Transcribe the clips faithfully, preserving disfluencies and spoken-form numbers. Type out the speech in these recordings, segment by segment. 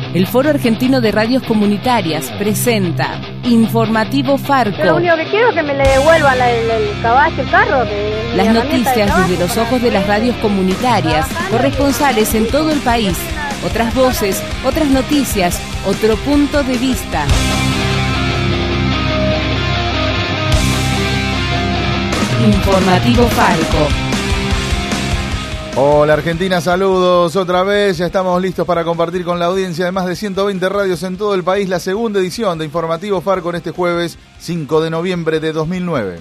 El Foro Argentino de Radios Comunitarias presenta Informativo Farco. Lo único que quiero es que me le devuelvan la, el, el caballo, el carro. De, las noticias desde los ojos de las radios comunitarias, corresponsales en todo el país. Otras voces, otras noticias, otro punto de vista. Informativo Farco. Hola Argentina, saludos otra vez, ya estamos listos para compartir con la audiencia de más de ciento veinte radios en todo el país la segunda edición de Informativo Farco en este jueves cinco de noviembre de dos mil nueve.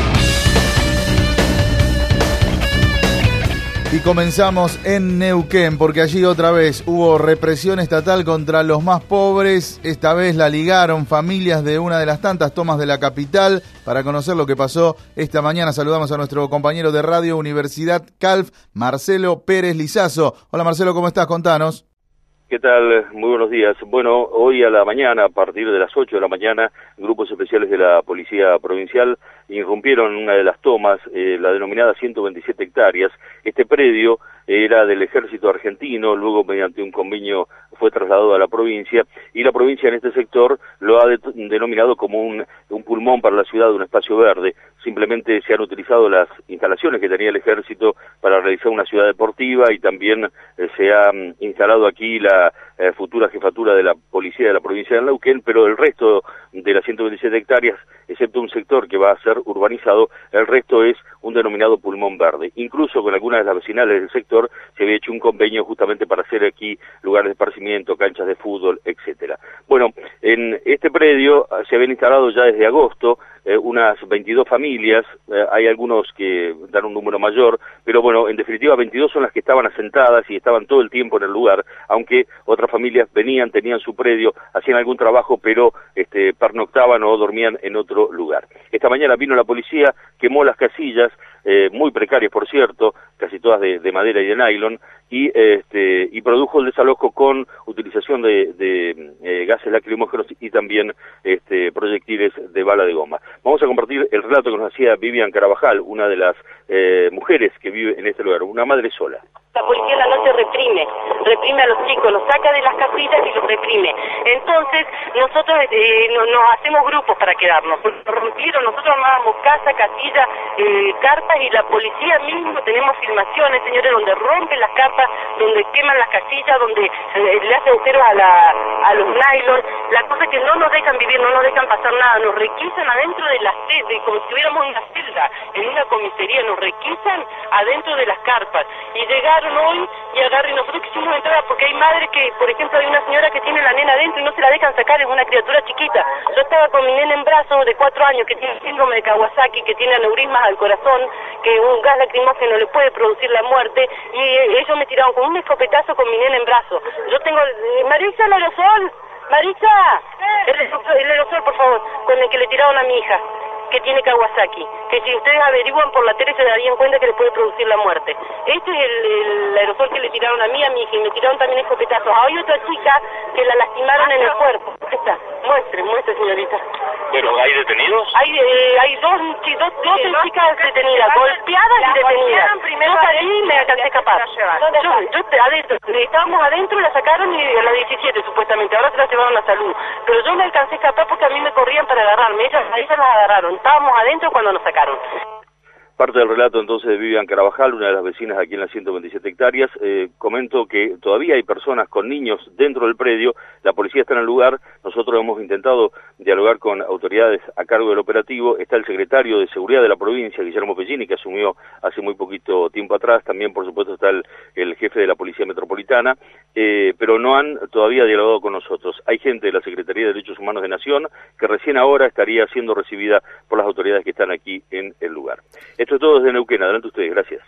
Y comenzamos en Neuquén, porque allí otra vez hubo represión estatal contra los más pobres. Esta vez la ligaron familias de una de las tantas tomas de la capital. Para conocer lo que pasó esta mañana, saludamos a nuestro compañero de Radio Universidad Calf, Marcelo Pérez Lizazo. Hola Marcelo, ¿cómo estás? Contanos. ¿Qué tal? Muy buenos días. Bueno, hoy a la mañana, a partir de las ocho de la mañana, grupos especiales de la Policía Provincial irrumpieron una de las tomas, eh, la denominada ciento veintisiete hectáreas. Este predio era del Ejército Argentino, luego mediante un convenio fue trasladado a la provincia, y la provincia en este sector lo ha de, denominado como un, un pulmón para la ciudad, un espacio verde. Simplemente se han utilizado las instalaciones que tenía el Ejército para realizar una ciudad deportiva, y también eh, se ha um, instalado aquí la eh, futura jefatura de la policía de la provincia de Neuquén, pero el resto de las ciento veintisiete hectáreas, excepto un sector que va a ser urbanizado, el resto es un denominado pulmón verde. Incluso con algunas de las vecinales del sector se había hecho un convenio justamente para hacer aquí lugares de esparcimiento, canchas de fútbol, etcétera. Bueno, en este predio se habían instalado ya desde agosto eh, unas veintidós familias, eh, hay algunos que dan un número mayor, pero bueno, en definitiva veintidós son las que estaban asentadas y estaban todo el tiempo en el lugar, aunque otras familias venían, tenían su predio, hacían algún trabajo, pero este, pernoctaban o dormían en otro lugar. Esta mañana vino la policía, quemó las casillas, eh, muy precarias por cierto, casi todas de, de madera y de nylon, y este y produjo el desalojo con utilización de, de eh, gases lacrimógenos y también este proyectiles de bala de goma. Vamos a compartir el relato que nos hacía Vivian Carabajal, una de las eh, mujeres que vive en este lugar, una madre sola. La policía en la noche reprime, reprime a los chicos, los saca de las casillas y los reprime. Entonces, nosotros eh, no, nos hacemos grupos para quedarnos. Nos rompieron, nosotros armábamos casa, casilla, eh, carpas, y la policía mismo, tenemos filmaciones, señores, donde rompen las carpas, donde queman las casillas, donde eh, le hacen agujeros a, la, a los nylon. La cosa es que no nos dejan vivir, no nos dejan pasar nada, nos requisan adentro de las celdas, como si estuviéramos en una celda, en una comisaría, nos requisan adentro de las carpas. Y llegaron hoy y agarren, nosotros quisimos entrar porque hay madres que, por ejemplo, hay una señora que tiene la nena adentro y no se la dejan sacar, es una criatura chiquita. Yo estaba con mi nena en brazos de cuatro años que tiene síndrome de Kawasaki, que tiene aneurismas al corazón, que un gas lacrimógeno le puede producir la muerte, y ellos me tiraron con un escopetazo con mi nena en brazos. Yo tengo, Marisa, el aerosol, Marisa, el, el aerosol, por favor, con el que le tiraron a mi hija, que tiene Kawasaki, que si ustedes averiguan por la tele se darían cuenta que le puede producir la muerte. Este es el, el aerosol que le tiraron a mí, a mi hija, y me tiraron también escopetazos. Hay otra chica que la lastimaron en el cuerpo. Esta, muestre, muestre, señorita. Bueno, ¿hay detenidos? Hay eh, hay dos, dos, dos sí, chicas detenidas, golpeadas y detenidas. Yo salí y me alcancé a escapar. Yo, yo adentro, estábamos adentro, la sacaron y a las diecisiete supuestamente, ahora se la llevaron a salud. Pero yo me alcancé a escapar porque a mí me corrían para agarrarme, ellas, a ellas las agarraron. Estábamos adentro cuando nos sacaron. Parte del relato entonces de Vivian Carabajal, una de las vecinas aquí en las ciento veintisiete hectáreas. Eh, comento que todavía hay personas con niños dentro del predio, la policía está en el lugar, nosotros hemos intentado dialogar con autoridades a cargo del operativo, está el secretario de Seguridad de la provincia, Guillermo Pellini, que asumió hace muy poquito tiempo atrás, también por supuesto está el, el jefe de la Policía Metropolitana, eh, pero no han todavía dialogado con nosotros. Hay gente de la Secretaría de Derechos Humanos de Nación que recién ahora estaría siendo recibida por las autoridades que están aquí en el lugar. Esto es todo desde Neuquén. Adelante ustedes. Gracias.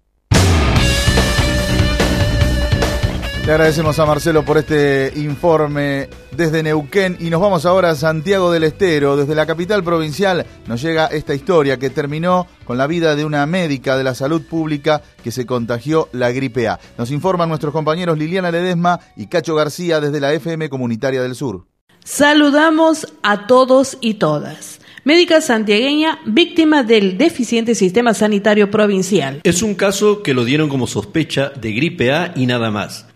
Le agradecemos a Marcelo por este informe desde Neuquén y nos vamos ahora a Santiago del Estero. Desde la capital provincial nos llega esta historia que terminó con la vida de una médica de la salud pública que se contagió la gripe A. Nos informan nuestros compañeros Liliana Ledesma y Cacho García desde la F M Comunitaria del Sur. Saludamos a todos y todas. Médica santiagueña víctima del deficiente sistema sanitario provincial. Es un caso que lo dieron como sospecha de gripe A y nada más.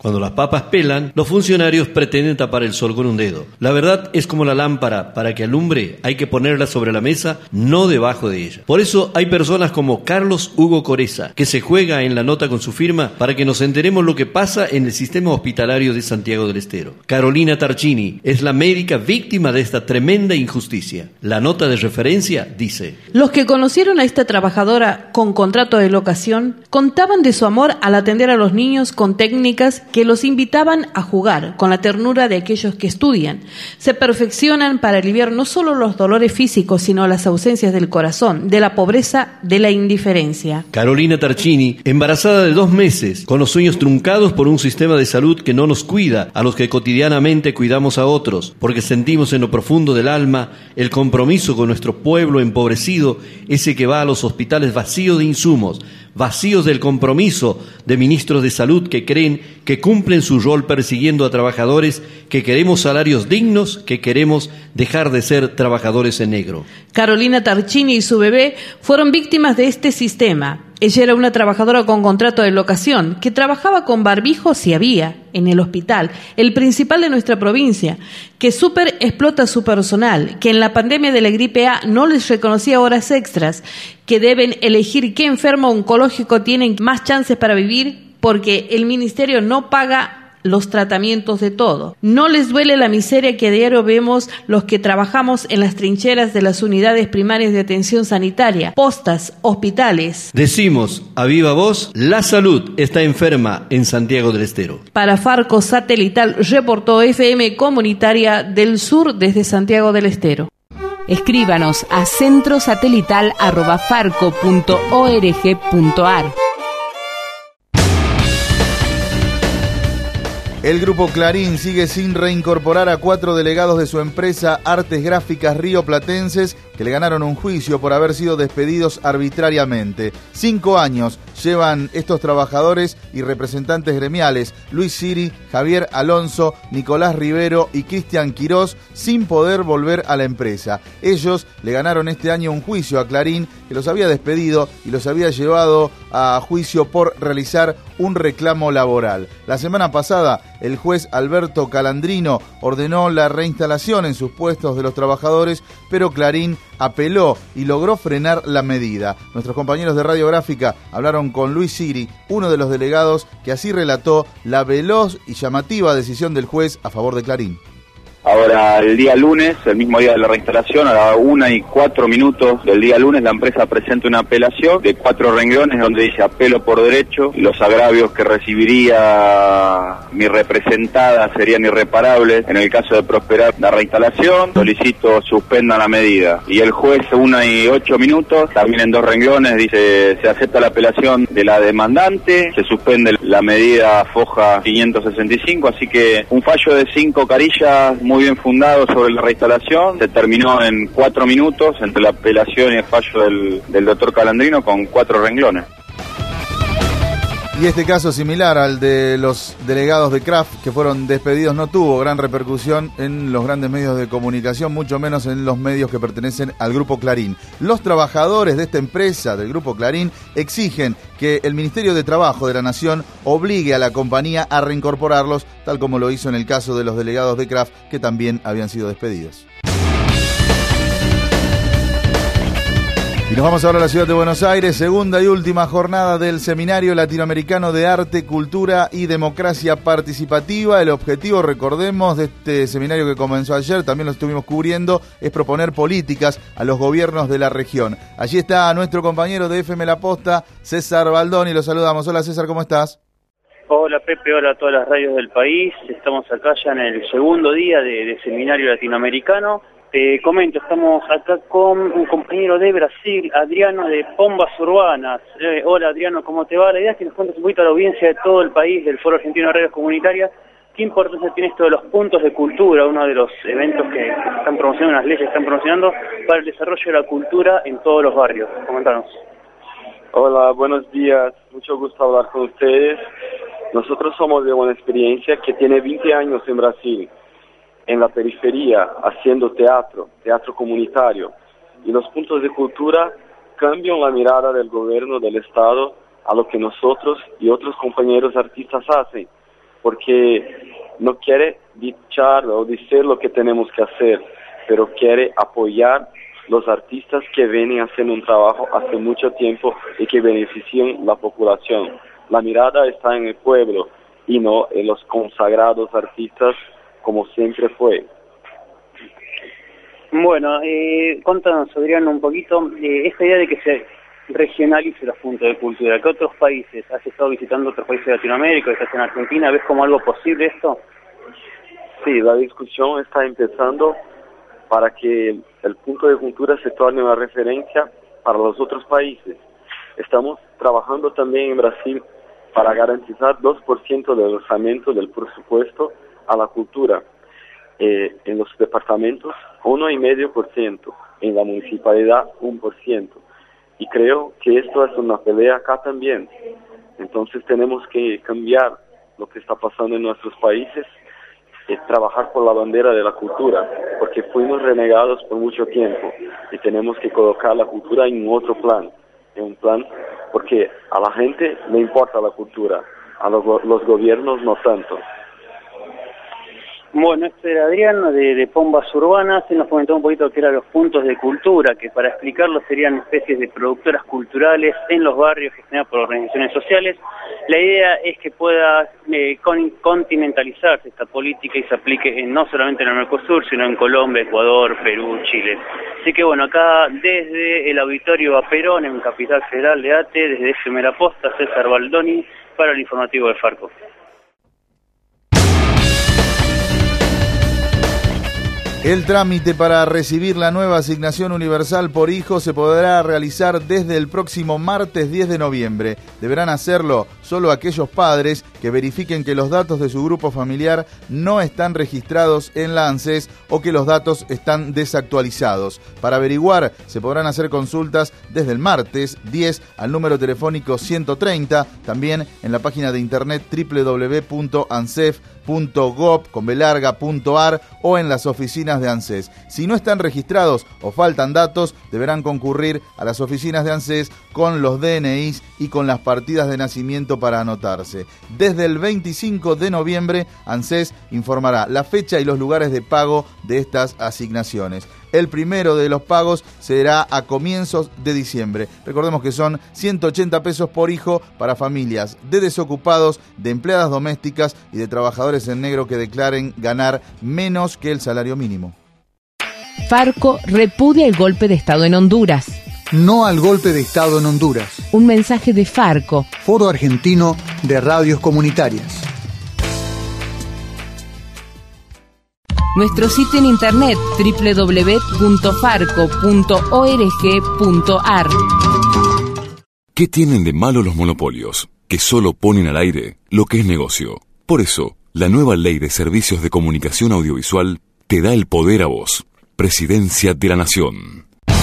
Cuando las papas pelan, los funcionarios pretenden tapar el sol con un dedo. La verdad es como la lámpara, para que alumbre hay que ponerla sobre la mesa, no debajo de ella. Por eso hay personas como Carlos Hugo Coreza, que se juega en la nota con su firma para que nos enteremos lo que pasa en el sistema hospitalario de Santiago del Estero. Carolina Tarchini es la médica víctima de esta tremenda injusticia. La nota de referencia dice: Los que conocieron a esta trabajadora con contrato de locación contaban de su amor al atender a los niños con técnicas que los invitaban a jugar con la ternura de aquellos que estudian. Se perfeccionan para aliviar no solo los dolores físicos, sino las ausencias del corazón, de la pobreza, de la indiferencia. Carolina Tarchini, embarazada de dos meses, con los sueños truncados por un sistema de salud que no nos cuida a los que cotidianamente cuidamos a otros, porque sentimos en lo profundo del alma el compromiso con nuestro pueblo empobrecido, ese que va a los hospitales vacíos de insumos, vacíos del compromiso de ministros de salud que creen que cumplen su rol persiguiendo a trabajadores, que queremos salarios dignos, que queremos dejar de ser trabajadores en negro. Carolina Tarchini y su bebé fueron víctimas de este sistema. Ella era una trabajadora con contrato de locación, que trabajaba con barbijos si había, en el hospital, el principal de nuestra provincia, que súper explota a su personal, que en la pandemia de la gripe A no les reconocía horas extras, que deben elegir qué enfermo oncológico tienen más chances para vivir, porque el ministerio no paga los tratamientos de todo. No les duele la miseria que a diario vemos los que trabajamos en las trincheras de las unidades primarias de atención sanitaria, postas, hospitales. Decimos a viva voz, la salud está enferma en Santiago del Estero. Para Farco Satelital reportó F M Comunitaria del Sur desde Santiago del Estero. Escríbanos a centrosatelital arroba farco punto org punto ar. El Grupo Clarín sigue sin reincorporar a cuatro delegados de su empresa Artes Gráficas Rioplatenses que le ganaron un juicio por haber sido despedidos arbitrariamente. Cinco años llevan estos trabajadores y representantes gremiales, Luis Siri, Javier Alonso, Nicolás Rivero y Cristian Quirós, sin poder volver a la empresa. Ellos le ganaron este año un juicio a Clarín, que los había despedido y los había llevado a juicio por realizar un reclamo laboral. La semana pasada, el juez Alberto Calandrino ordenó la reinstalación en sus puestos de los trabajadores, pero Clarín apeló y logró frenar la medida. Nuestros compañeros de Radiográfica hablaron con Luis Siri, uno de los delegados, que así relató la veloz y llamativa decisión del juez a favor de Clarín. Ahora, el día lunes, el mismo día de la reinstalación, a la una y cuatro minutos del día lunes, la empresa presenta una apelación de cuatro renglones donde dice: apelo por derecho, los agravios que recibiría mi representada serían irreparables en el caso de prosperar la reinstalación, solicito suspendan la medida. Y el juez, una y ocho minutos, también en dos renglones, dice: se acepta la apelación de la demandante, se suspende la medida foja quinientos sesenta y cinco, así que un fallo de cinco carillas muy bien fundado sobre la reinstalación, se terminó en cuatro minutos entre la apelación y el fallo del, del doctor Calandrino con cuatro renglones. Y este caso, similar al de los delegados de Kraft que fueron despedidos, no tuvo gran repercusión en los grandes medios de comunicación, mucho menos en los medios que pertenecen al Grupo Clarín. Los trabajadores de esta empresa, del Grupo Clarín, exigen que el Ministerio de Trabajo de la Nación obligue a la compañía a reincorporarlos, tal como lo hizo en el caso de los delegados de Kraft, que también habían sido despedidos. Y nos vamos ahora a la ciudad de Buenos Aires, segunda y última jornada del Seminario Latinoamericano de Arte, Cultura y Democracia Participativa. El objetivo, recordemos, de este seminario que comenzó ayer, también lo estuvimos cubriendo, es proponer políticas a los gobiernos de la región. Allí está nuestro compañero de F M La Posta, César Baldoni, lo saludamos. Hola César, ¿cómo estás? Hola Pepe, hola a todas las radios del país. Estamos acá ya en el segundo día de, de Seminario Latinoamericano. Te comento, estamos acá con un compañero de Brasil, Adriano de Pombas Urbanas. Eh, hola Adriano, ¿cómo te va? La idea es que nos cuentes un poquito a la audiencia de todo el país, del Foro Argentino de Radios Comunitarias, qué importancia tiene esto de los puntos de cultura, uno de los eventos que, que se están promocionando, unas leyes que están promocionando para el desarrollo de la cultura en todos los barrios. Comentanos. Hola, buenos días, mucho gusto hablar con ustedes. Nosotros somos de una experiencia que tiene veinte años en Brasil, en la periferia, haciendo teatro, teatro comunitario. Y los puntos de cultura cambian la mirada del gobierno del Estado a lo que nosotros y otros compañeros artistas hacen. porque no quiere dichar o decir lo que tenemos que hacer, pero quiere apoyar los artistas que vienen haciendo un trabajo hace mucho tiempo y que benefician la población. La mirada está en el pueblo y no en los consagrados artistas como siempre fue. Bueno, eh, contanos, Adriano, un poquito, eh, esta idea de que se regionalice los puntos de cultura. ¿Qué otros países? ¿Has estado visitando otros países de Latinoamérica? ¿Estás en Argentina? ¿Ves como algo posible esto? Sí, la discusión está empezando para que el punto de cultura se torne una referencia para los otros países. Estamos trabajando también en Brasil para garantizar dos por ciento del orçamento del presupuesto a la cultura. Eh, en los departamentos, uno coma cinco por ciento, en la municipalidad, uno por ciento. Y creo que esto es una pelea acá también. Entonces tenemos que cambiar lo que está pasando en nuestros países, y trabajar por la bandera de la cultura, porque fuimos renegados por mucho tiempo y tenemos que colocar la cultura en otro plan, en un plan porque a la gente le importa la cultura, a los, los gobiernos no tanto. Bueno, este era Adriano de, de Pombas Urbanas, se nos comentó un poquito qué eran los puntos de cultura, que para explicarlo serían especies de productoras culturales en los barrios gestionadas por organizaciones sociales. La idea es que pueda eh, con, continentalizarse esta política y se aplique en, no solamente en el Mercosur, sino en Colombia, Ecuador, Perú, Chile. Así que bueno, acá desde el Auditorio A Perón, en Capital Federal de ATE, desde F M La Posta, César Baldoni, para el informativo de Farco. El trámite para recibir la nueva asignación universal por hijo se podrá realizar desde el próximo martes diez de noviembre. Deberán hacerlo solo aquellos padres que verifiquen que los datos de su grupo familiar no están registrados en la ANSES o que los datos están desactualizados. Para averiguar, se podrán hacer consultas desde el martes diez al número telefónico ciento treinta, también en la página de internet doble u doble u doble u punto ansef punto gov punto ar o en las oficinas de ANSES. Si no están registrados o faltan datos, deberán concurrir a las oficinas de ANSES con los D N Is y con las partidas de nacimiento para anotarse. Desde el veinticinco de noviembre, ANSES informará la fecha y los lugares de pago de estas asignaciones. El primero de los pagos será a comienzos de diciembre. Recordemos que son ciento ochenta pesos por hijo para familias de desocupados, de empleadas domésticas y de trabajadores en negro que declaren ganar menos que el salario mínimo. Farco repudia el golpe de Estado en Honduras. No al golpe de Estado en Honduras. Un mensaje de Farco. Foro Argentino de Radios Comunitarias. Nuestro sitio en internet doble u doble u doble u punto farco punto org punto ar. ¿Qué tienen de malo los monopolios? Que solo ponen al aire lo que es negocio. Por eso, la nueva Ley de Servicios de Comunicación Audiovisual te da el poder a vos. Presidencia de la Nación.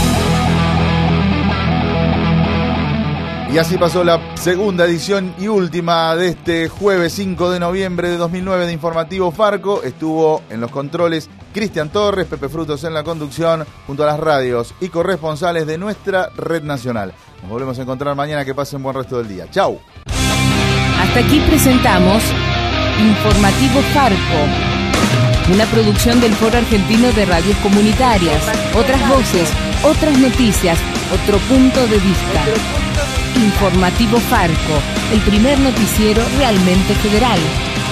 Y así pasó la segunda edición y última de este jueves cinco de noviembre de dos mil nueve de Informativo Farco. Estuvo en los controles Cristian Torres, Pepe Frutos en la conducción, junto a las radios y corresponsales de nuestra red nacional. Nos volvemos a encontrar mañana, que pasen buen resto del día. ¡Chau! Hasta aquí presentamos Informativo Farco, una producción del Foro Argentino de Radios Comunitarias. Otras voces, otras noticias, otro punto de vista. Informativo Farco, el primer noticiero realmente federal.